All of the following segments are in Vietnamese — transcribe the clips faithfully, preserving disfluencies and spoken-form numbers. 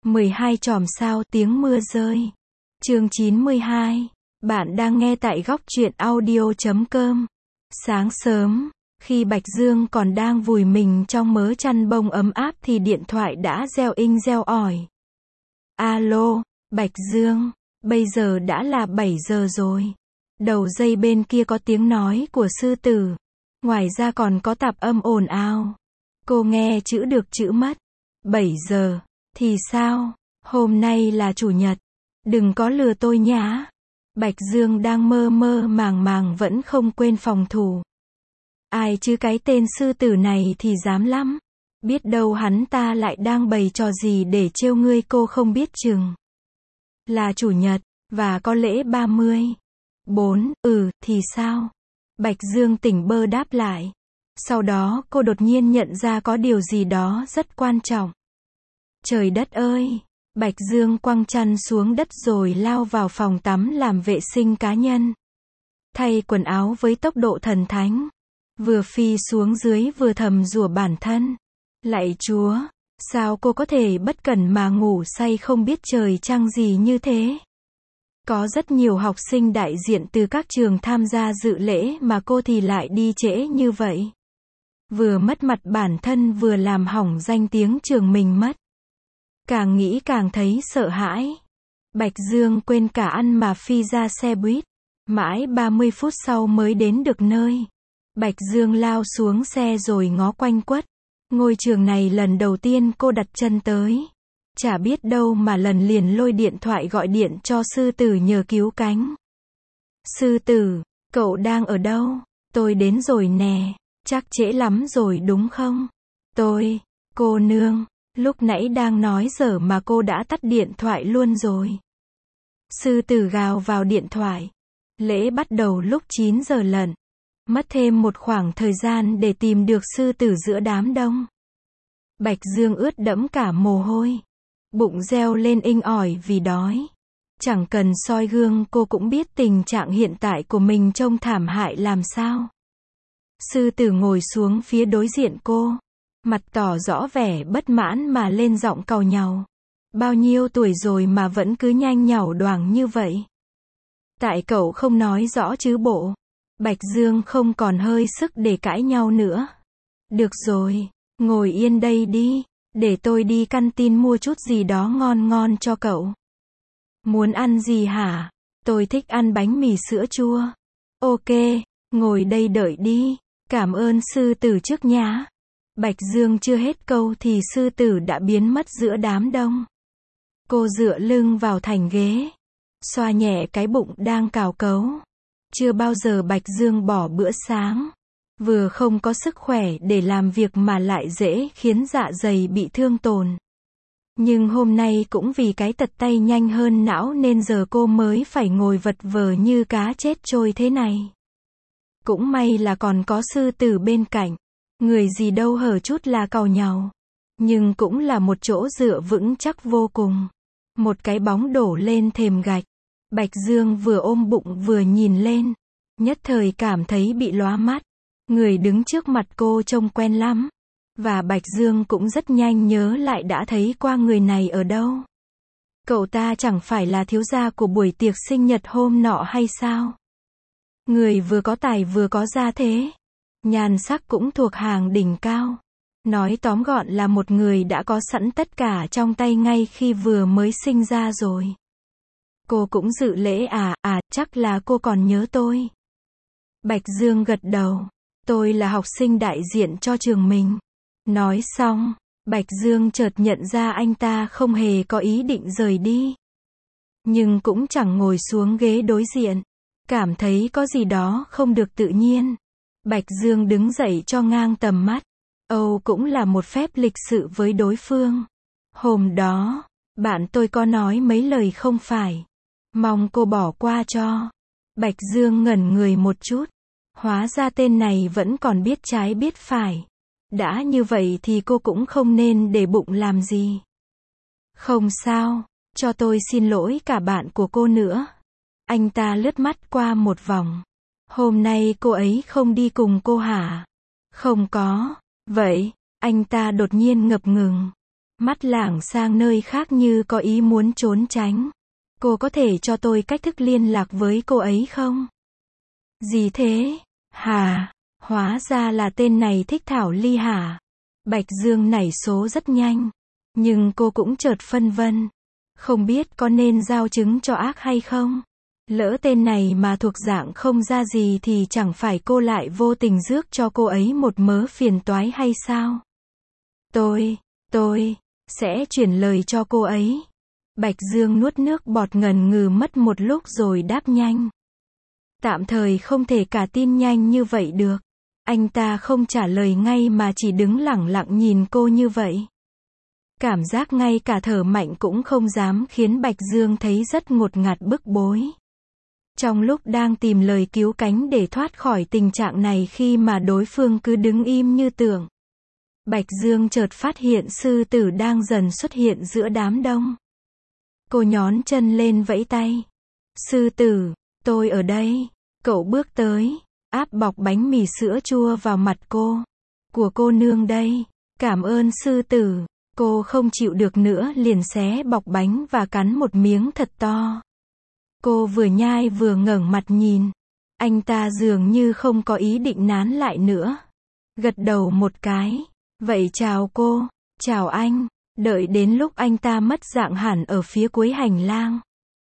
mười hai chòm sao tiếng mưa rơi. Chương chín mươi hai. Bạn đang nghe tại góc truyện audio chấm com. Sáng sớm, khi Bạch Dương còn đang vùi mình trong mớ chăn bông ấm áp thì điện thoại đã reo inh reo ỏi. Alo, Bạch Dương, bây giờ đã là bảy giờ rồi. Đầu dây bên kia có tiếng nói của sư tử. Ngoài ra còn có tạp âm ồn ào. Cô nghe chữ được chữ mất. bảy giờ, thì sao? Hôm nay là chủ nhật. Đừng có lừa tôi nhá. Bạch Dương đang mơ mơ màng màng vẫn không quên phòng thủ. Ai chứ cái tên sư tử này thì dám lắm. Biết đâu hắn ta lại đang bày trò gì để trêu ngươi cô không biết chừng. Là chủ nhật, và có lễ ba mươi. Bốn, ừ, thì sao? Bạch Dương tỉnh bơ đáp lại. Sau đó cô đột nhiên nhận ra có điều gì đó rất quan trọng. Trời đất ơi! Bạch Dương quăng chăn xuống đất rồi lao vào phòng tắm làm vệ sinh cá nhân. Thay quần áo với tốc độ thần thánh. Vừa phi xuống dưới vừa thầm rủa bản thân. Lạy Chúa! Sao cô có thể bất cẩn mà ngủ say không biết trời trăng gì như thế? Có rất nhiều học sinh đại diện từ các trường tham gia dự lễ mà cô thì lại đi trễ như vậy. Vừa mất mặt bản thân vừa làm hỏng danh tiếng trường mình mất. Càng nghĩ càng thấy sợ hãi. Bạch Dương quên cả ăn mà phi ra xe buýt. Mãi ba mươi phút sau mới đến được nơi. Bạch Dương lao xuống xe rồi ngó quanh quất. Ngôi trường này lần đầu tiên cô đặt chân tới. Chả biết đâu mà lần liền lôi điện thoại gọi điện cho sư tử nhờ cứu cánh. Sư tử, cậu đang ở đâu? Tôi đến rồi nè. Chắc trễ lắm rồi đúng không? Tôi, cô nương, lúc nãy đang nói dở mà cô đã tắt điện thoại luôn rồi. Sư tử gào vào điện thoại. Lễ bắt đầu lúc chín giờ lận. Mất thêm một khoảng thời gian để tìm được sư tử giữa đám đông. Bạch Dương ướt đẫm cả mồ hôi. Bụng reo lên inh ỏi vì đói. Chẳng cần soi gương cô cũng biết tình trạng hiện tại của mình trông thảm hại làm sao. Sư tử ngồi xuống phía đối diện cô. Mặt tỏ rõ vẻ bất mãn mà lên giọng càu nhàu. Bao nhiêu tuổi rồi mà vẫn cứ nhanh nhảu đoảng như vậy? Tại cậu không nói rõ chứ bộ. Bạch Dương không còn hơi sức để cãi nhau nữa. Được rồi, ngồi yên đây đi. Để tôi đi căn tin mua chút gì đó ngon ngon cho cậu. Muốn ăn gì hả? Tôi thích ăn bánh mì sữa chua. Ok, ngồi đây đợi đi. Cảm ơn sư tử trước nhá. Bạch Dương chưa hết câu thì sư tử đã biến mất giữa đám đông. Cô dựa lưng vào thành ghế. Xoa nhẹ cái bụng đang cào cấu. Chưa bao giờ Bạch Dương bỏ bữa sáng. Vừa không có sức khỏe để làm việc mà lại dễ khiến dạ dày bị thương tổn. Nhưng hôm nay cũng vì cái tật tay nhanh hơn não nên giờ cô mới phải ngồi vật vờ như cá chết trôi thế này. Cũng may là còn có sư tử bên cạnh. Người gì đâu hở chút là càu nhàu. Nhưng cũng là một chỗ dựa vững chắc vô cùng. Một cái bóng đổ lên thềm gạch. Bạch Dương vừa ôm bụng vừa nhìn lên. Nhất thời cảm thấy bị lóa mắt. Người đứng trước mặt cô trông quen lắm. Và Bạch Dương cũng rất nhanh nhớ lại đã thấy qua người này ở đâu. Cậu ta chẳng phải là thiếu gia của buổi tiệc sinh nhật hôm nọ hay sao? Người vừa có tài vừa có gia thế. Nhan sắc cũng thuộc hàng đỉnh cao. Nói tóm gọn là một người đã có sẵn tất cả trong tay ngay khi vừa mới sinh ra rồi. Cô cũng dự lễ à, à, chắc là cô còn nhớ tôi. Bạch Dương gật đầu. Tôi là học sinh đại diện cho trường mình. Nói xong, Bạch Dương chợt nhận ra anh ta không hề có ý định rời đi. Nhưng cũng chẳng ngồi xuống ghế đối diện. Cảm thấy có gì đó không được tự nhiên. Bạch Dương đứng dậy cho ngang tầm mắt. Âu cũng là một phép lịch sự với đối phương. Hôm đó, bạn tôi có nói mấy lời không phải. Mong cô bỏ qua cho. Bạch Dương ngẩn người một chút. Hóa ra tên này vẫn còn biết trái biết phải. Đã như vậy thì cô cũng không nên để bụng làm gì. Không sao, cho tôi xin lỗi cả bạn của cô nữa. Anh ta lướt mắt qua một vòng. Hôm nay cô ấy không đi cùng cô hả? Không có. Vậy, anh ta đột nhiên ngập ngừng. mắt lảng sang nơi khác như có ý muốn trốn tránh. Cô có thể cho tôi cách thức liên lạc với cô ấy không? Gì thế? Hà, hóa ra là tên này thích Thảo Ly hả? Bạch Dương nảy số rất nhanh. Nhưng cô cũng chợt phân vân. Không biết có nên giao chứng cho ác hay không? Lỡ tên này mà thuộc dạng không ra gì thì chẳng phải cô lại vô tình rước cho cô ấy một mớ phiền toái hay sao? Tôi, tôi, sẽ chuyển lời cho cô ấy. Bạch Dương nuốt nước bọt ngần ngừ mất một lúc rồi đáp nhanh. Tạm thời không thể cả tin nhanh như vậy được. Anh ta không trả lời ngay mà chỉ đứng lẳng lặng nhìn cô như vậy. Cảm giác ngay cả thở mạnh cũng không dám khiến Bạch Dương thấy rất ngột ngạt bức bối. Trong lúc đang tìm lời cứu cánh để thoát khỏi tình trạng này khi mà đối phương cứ đứng im như tượng, Bạch Dương chợt phát hiện sư tử đang dần xuất hiện giữa đám đông. Cô nhón chân lên vẫy tay. Sư tử, tôi ở đây. Cậu bước tới, áp bọc bánh mì sữa chua vào mặt cô. Của cô nương đây. Cảm ơn sư tử. Cô không chịu được nữa liền xé bọc bánh và cắn một miếng thật to. Cô vừa nhai vừa ngẩng mặt nhìn. Anh ta dường như không có ý định nán lại nữa. Gật đầu một cái. Vậy chào cô. Chào anh. Đợi đến lúc anh ta mất dạng hẳn ở phía cuối hành lang.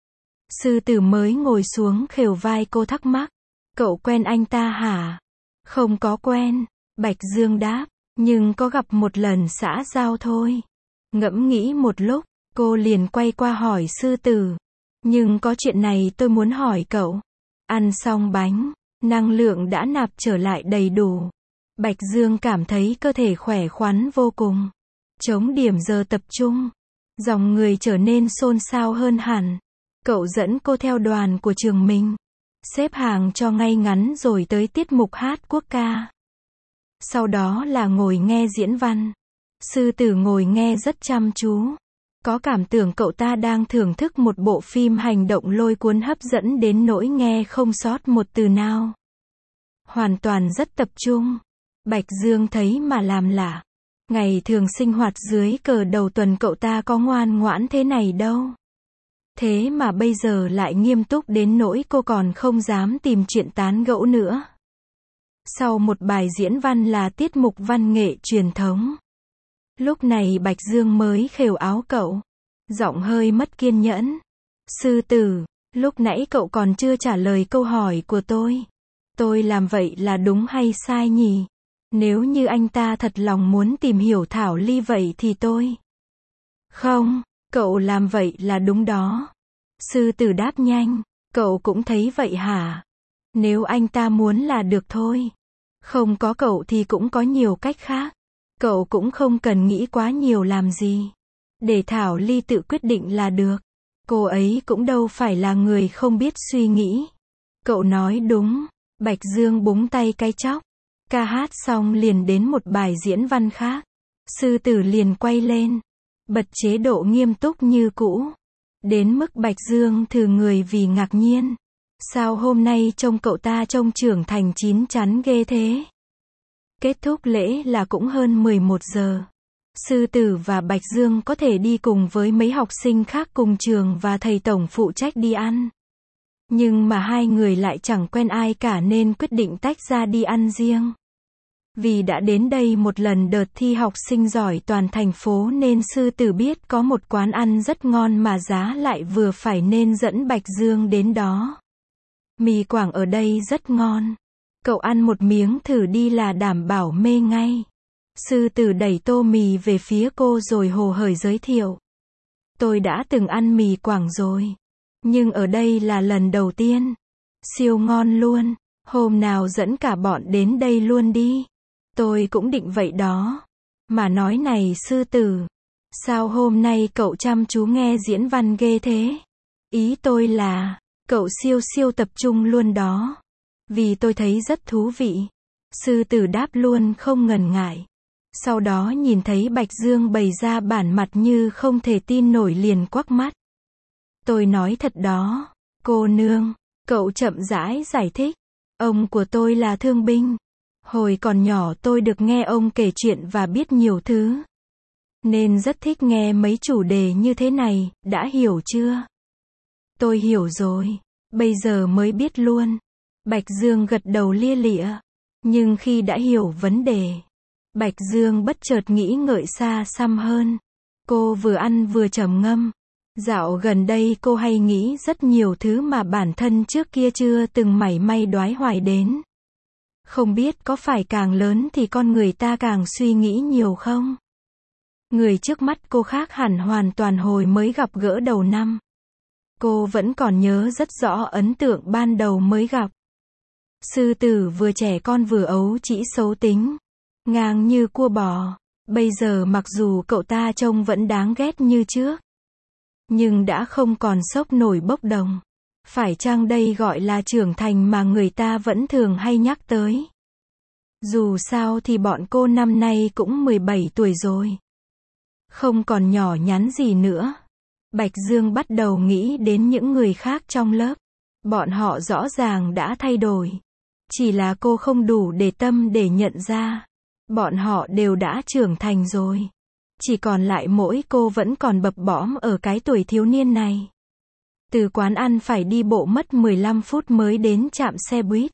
Sư tử mới ngồi xuống khều vai cô thắc mắc. Cậu quen anh ta hả? Không có quen. Bạch Dương đáp. Nhưng có gặp một lần xã giao thôi. Ngẫm nghĩ một lúc, cô liền quay qua hỏi sư tử. Nhưng có chuyện này tôi muốn hỏi cậu. Ăn xong bánh, năng lượng đã nạp trở lại đầy đủ. Bạch Dương cảm thấy cơ thể khỏe khoắn vô cùng. Chống điểm giờ tập trung. Dòng người trở nên xôn xao hơn hẳn. Cậu dẫn cô theo đoàn của trường mình. Xếp hàng cho ngay ngắn rồi tới tiết mục hát quốc ca. Sau đó là ngồi nghe diễn văn. Sư tử ngồi nghe rất chăm chú. Có cảm tưởng cậu ta đang thưởng thức một bộ phim hành động lôi cuốn hấp dẫn đến nỗi nghe không sót một từ nào. Hoàn toàn rất tập trung. Bạch Dương thấy mà làm lạ. Ngày thường sinh hoạt dưới cờ đầu tuần cậu ta có ngoan ngoãn thế này đâu. Thế mà bây giờ lại nghiêm túc đến nỗi cô còn không dám tìm chuyện tán gẫu nữa. Sau một bài diễn văn là tiết mục văn nghệ truyền thống. Lúc này Bạch Dương mới khều áo cậu. Giọng hơi mất kiên nhẫn. Sư tử, lúc nãy cậu còn chưa trả lời câu hỏi của tôi. Tôi làm vậy là đúng hay sai nhỉ? Nếu như anh ta thật lòng muốn tìm hiểu Thảo Ly vậy thì tôi. Không, cậu làm vậy là đúng đó. Sư tử đáp nhanh. Cậu cũng thấy vậy hả? Nếu anh ta muốn là được thôi. Không có cậu thì cũng có nhiều cách khác. Cậu cũng không cần nghĩ quá nhiều làm gì. Để Thảo Ly tự quyết định là được. Cô ấy cũng đâu phải là người không biết suy nghĩ. Cậu nói đúng. Bạch Dương búng tay cái chóc. Ca hát xong liền đến một bài diễn văn khác. Sư tử liền quay lên. Bật chế độ nghiêm túc như cũ. Đến mức Bạch Dương thừ người vì ngạc nhiên. Sao hôm nay trông cậu ta trông trưởng thành chín chắn ghê thế? Kết thúc lễ là cũng hơn mười một giờ. Sư tử và Bạch Dương có thể đi cùng với mấy học sinh khác cùng trường và thầy tổng phụ trách đi ăn. Nhưng mà hai người lại chẳng quen ai cả nên quyết định tách ra đi ăn riêng. Vì đã đến đây một lần đợt thi học sinh giỏi toàn thành phố nên sư tử biết có một quán ăn rất ngon mà giá lại vừa phải nên dẫn Bạch Dương đến đó. Mì Quảng ở đây rất ngon. Cậu ăn một miếng thử đi là đảm bảo mê ngay. Sư tử đẩy tô mì về phía cô rồi hồ hởi giới thiệu. Tôi đã từng ăn mì Quảng rồi. Nhưng ở đây là lần đầu tiên. Siêu ngon luôn. Hôm nào dẫn cả bọn đến đây luôn đi. Tôi cũng định vậy đó. Mà nói này sư tử. Sao hôm nay cậu chăm chú nghe diễn văn ghê thế? Ý tôi là, cậu siêu siêu tập trung luôn đó. Vì tôi thấy rất thú vị. Sư tử đáp luôn không ngần ngại. Sau đó nhìn thấy Bạch Dương bày ra bản mặt như không thể tin nổi liền quắc mắt. Tôi nói thật đó, cô nương. Cậu chậm rãi giải thích. Ông của tôi là thương binh. Hồi còn nhỏ tôi được nghe ông kể chuyện và biết nhiều thứ. nên rất thích nghe mấy chủ đề như thế này, đã hiểu chưa? Tôi hiểu rồi, bây giờ mới biết luôn. Bạch Dương gật đầu lia lịa. Nhưng khi đã hiểu vấn đề, Bạch Dương bất chợt nghĩ ngợi xa xăm hơn. Cô vừa ăn vừa trầm ngâm. Dạo gần đây cô hay nghĩ rất nhiều thứ mà bản thân trước kia chưa từng mảy may đoái hoài đến. Không biết có phải càng lớn thì con người ta càng suy nghĩ nhiều không? Người trước mắt cô khác hẳn hoàn toàn hồi mới gặp gỡ đầu năm. Cô vẫn còn nhớ rất rõ ấn tượng ban đầu mới gặp. Sư tử vừa trẻ con vừa ấu trĩ xấu tính, ngang như cua bò. Bây giờ mặc dù cậu ta trông vẫn đáng ghét như trước, nhưng đã không còn sốc nổi bốc đồng. Phải chăng đây gọi là trưởng thành mà người ta vẫn thường hay nhắc tới? Dù sao thì bọn cô năm nay cũng mười bảy tuổi rồi. Không còn nhỏ nhắn gì nữa. Bạch Dương bắt đầu nghĩ đến những người khác trong lớp. Bọn họ rõ ràng đã thay đổi. Chỉ là cô không đủ để tâm để nhận ra. Bọn họ đều đã trưởng thành rồi. Chỉ còn lại mỗi cô vẫn còn bập bõm ở cái tuổi thiếu niên này. Từ quán ăn phải đi bộ mất mười lăm phút mới đến trạm xe buýt.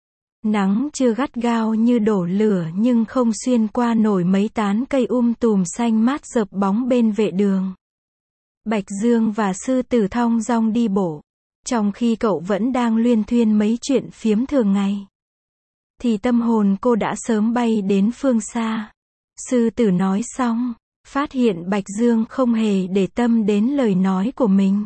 Nắng chưa gắt gao như đổ lửa nhưng không xuyên qua nổi mấy tán cây um tùm xanh mát dợp bóng bên vệ đường. Bạch Dương và sư tử thong dong đi bộ. Trong khi cậu vẫn đang luyên thuyên mấy chuyện phiếm thường ngày, thì tâm hồn cô đã sớm bay đến phương xa. Sư tử nói xong, phát hiện Bạch Dương không hề để tâm đến lời nói của mình.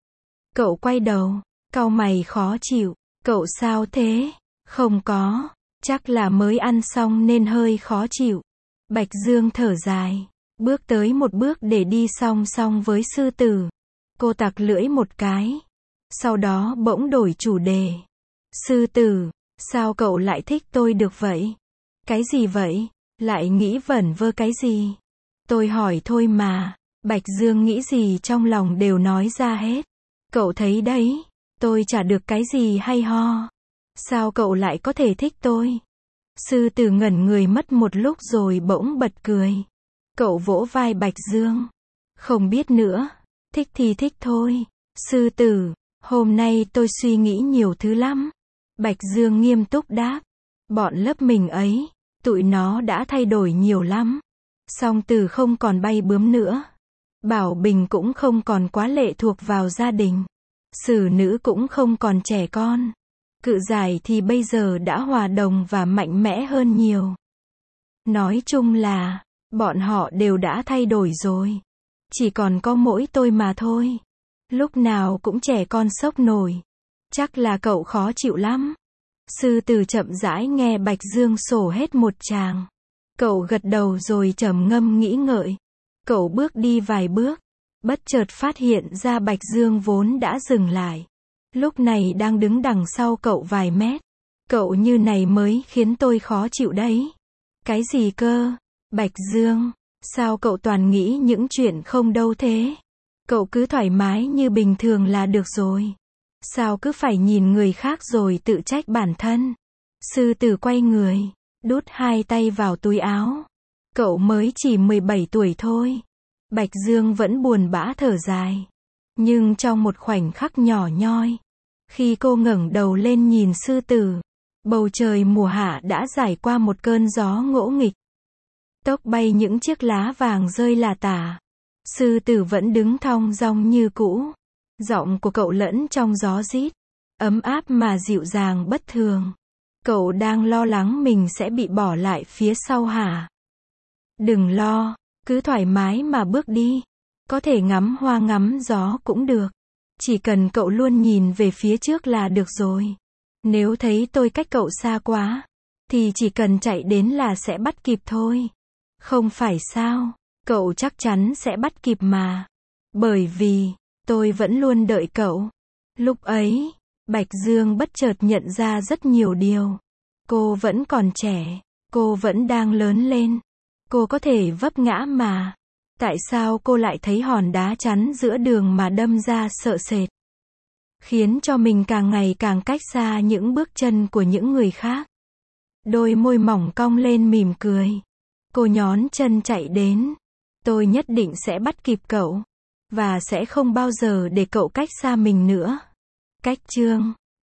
Cậu quay đầu, cau mày khó chịu. Cậu sao thế? Không có, chắc là mới ăn xong nên hơi khó chịu. Bạch Dương thở dài, bước tới một bước để đi song song với sư tử. Cô tặc lưỡi một cái, sau đó bỗng đổi chủ đề. Sư tử, sao cậu lại thích tôi được vậy? Cái gì vậy? Lại nghĩ vẩn vơ cái gì? Tôi hỏi thôi mà. Bạch Dương nghĩ gì trong lòng đều nói ra hết. Cậu thấy đấy, tôi chả được cái gì hay ho. Sao cậu lại có thể thích tôi? Sư tử ngẩn người mất một lúc rồi bỗng bật cười. Cậu vỗ vai Bạch Dương. Không biết nữa, thích thì thích thôi. Sư tử, hôm nay tôi suy nghĩ nhiều thứ lắm. Bạch Dương nghiêm túc đáp. Bọn lớp mình ấy, tụi nó đã thay đổi nhiều lắm. Song Tử không còn bay bướm nữa. Bảo Bình cũng không còn quá lệ thuộc vào gia đình. Sử Nữ cũng không còn trẻ con. Cự Giải thì bây giờ đã hòa đồng và mạnh mẽ hơn nhiều. Nói chung là, bọn họ đều đã thay đổi rồi. Chỉ còn có mỗi tôi mà thôi. Lúc nào cũng trẻ con sốc nổi. Chắc là cậu khó chịu lắm. Sư tử chậm rãi nghe Bạch Dương sổ hết một tràng. Cậu gật đầu rồi trầm ngâm nghĩ ngợi. Cậu bước đi vài bước, bất chợt phát hiện ra Bạch Dương vốn đã dừng lại. Lúc này đang đứng đằng sau cậu vài mét. Cậu như này mới khiến tôi khó chịu đấy. Cái gì cơ? Bạch Dương, sao cậu toàn nghĩ những chuyện không đâu thế? Cậu cứ thoải mái như bình thường là được rồi. Sao cứ phải nhìn người khác rồi tự trách bản thân? Sư tử quay người, đút hai tay vào túi áo. Cậu mới chỉ mười bảy tuổi thôi. Bạch Dương vẫn buồn bã thở dài. Nhưng trong một khoảnh khắc nhỏ nhoi, khi cô ngẩng đầu lên nhìn sư tử, bầu trời mùa hạ đã trải qua một cơn gió ngỗ nghịch. Tốc bay những chiếc lá vàng rơi lả tả. Sư tử vẫn đứng thong dong như cũ. Giọng của cậu lẫn trong gió rít, ấm áp mà dịu dàng bất thường. Cậu đang lo lắng mình sẽ bị bỏ lại phía sau hả? Đừng lo, cứ thoải mái mà bước đi. Có thể ngắm hoa ngắm gió cũng được. Chỉ cần cậu luôn nhìn về phía trước là được rồi. Nếu thấy tôi cách cậu xa quá, thì chỉ cần chạy đến là sẽ bắt kịp thôi. Không phải sao? Cậu chắc chắn sẽ bắt kịp mà. Bởi vì, tôi vẫn luôn đợi cậu. Lúc ấy, Bạch Dương bất chợt nhận ra rất nhiều điều. Cô vẫn còn trẻ. Cô vẫn đang lớn lên. Cô có thể vấp ngã mà. Tại sao cô lại thấy hòn đá chắn giữa đường mà đâm ra sợ sệt? Khiến cho mình càng ngày càng cách xa những bước chân của những người khác. Đôi môi mỏng cong lên mỉm cười. Cô nhón chân chạy đến. Tôi nhất định sẽ bắt kịp cậu. Và sẽ không bao giờ để cậu cách xa mình nữa. Cách chương